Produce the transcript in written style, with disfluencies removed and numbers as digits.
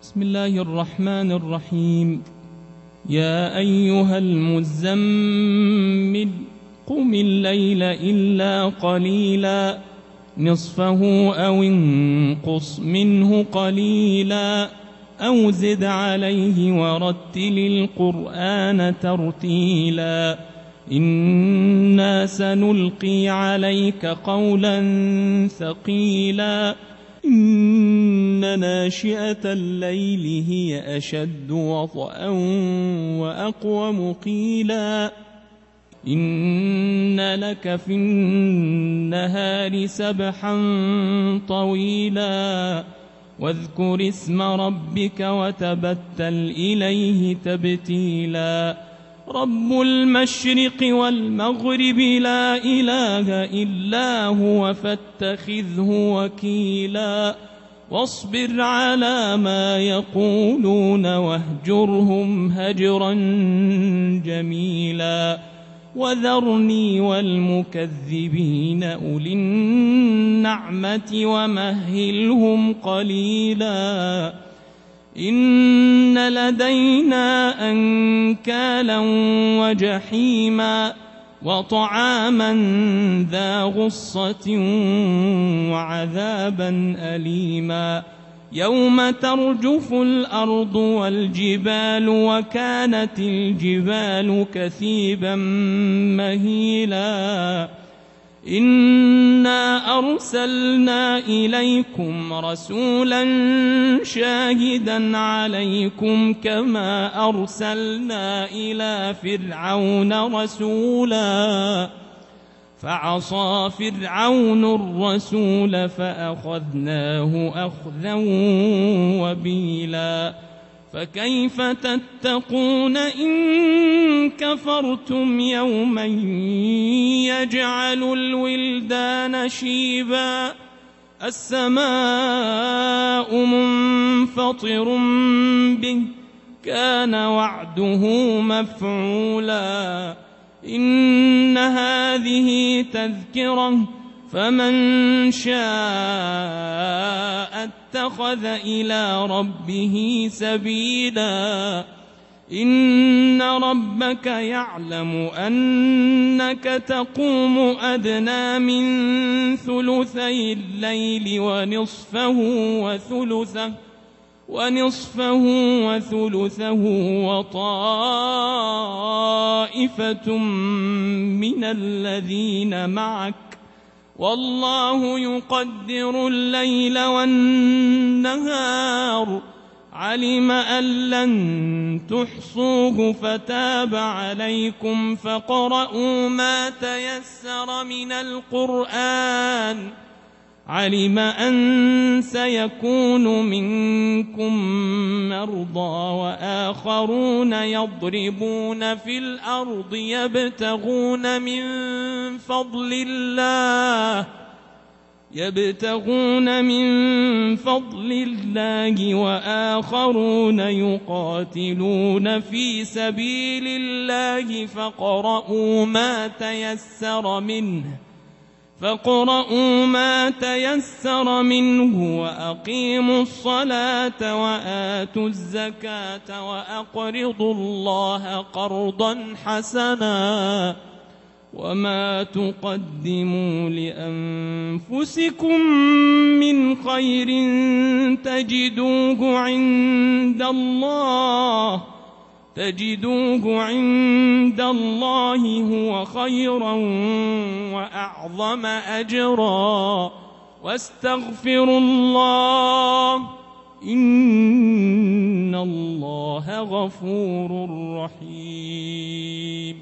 بسم الله الرحمن الرحيم. يا أيها المزمل قم الليل إلا قليلا نصفه أو انقص منه قليلا أو زد عليه ورتل القرآن ترتيلا إنا سنلقي عليك قولا ثقيلا إن ناشئة الليل هي أشد وطئا وأقوم قيلا إن لك في النهار سبحا طويلا واذكر اسم ربك وتبتل إليه تبتيلا رب المشرق والمغرب لا إله إلا هو فاتخذه وكيلا واصبر على ما يقولون واهجرهم هجرا جميلا وذرني والمكذبين أولي النعمة ومهلهم قليلا إن لدينا أنكالا وجحيما وطعاما ذا غصة وعذابا أليما يوم ترجف الأرض والجبال وكانت الجبال كثيبا مهيلا إنا أرسلنا إليكم رسولا شاهدا عليكم كما أرسلنا إلى فرعون رسولا فعصى فرعون الرسول فأخذناه أخذا وبيلا فكيف تتقون إن كفرتم يوما يجعل الولدان شيبا السماء منفطر به كان وعده مفعولا إن هذه تذكرة فمن شاء اتخذ إلى ربه سبيلا إن ربك يعلم أنك تقوم أدنى من ثلثي الليل ونصفه وثلثه وطائفة من الذين معك والله يقدر الليل والنهار علم أن لن تحصوه فتاب عليكم فاقرؤوا ما تيسر من القرآن علم أن سيكون منكم مرضى وآخرون يضربون في الأرض يبتغون من فضل الله وآخرون يقاتلون في سبيل الله فاقرؤوا ما تيسر منه وأقيموا الصلاة وآتوا الزكاة وأقرضوا الله قرضا حسنا وما تقدموا لأنفسكم من خير تجدوه عند الله هو خيرا وأعظم أجرا واستغفروا الله إن الله غفور رحيم.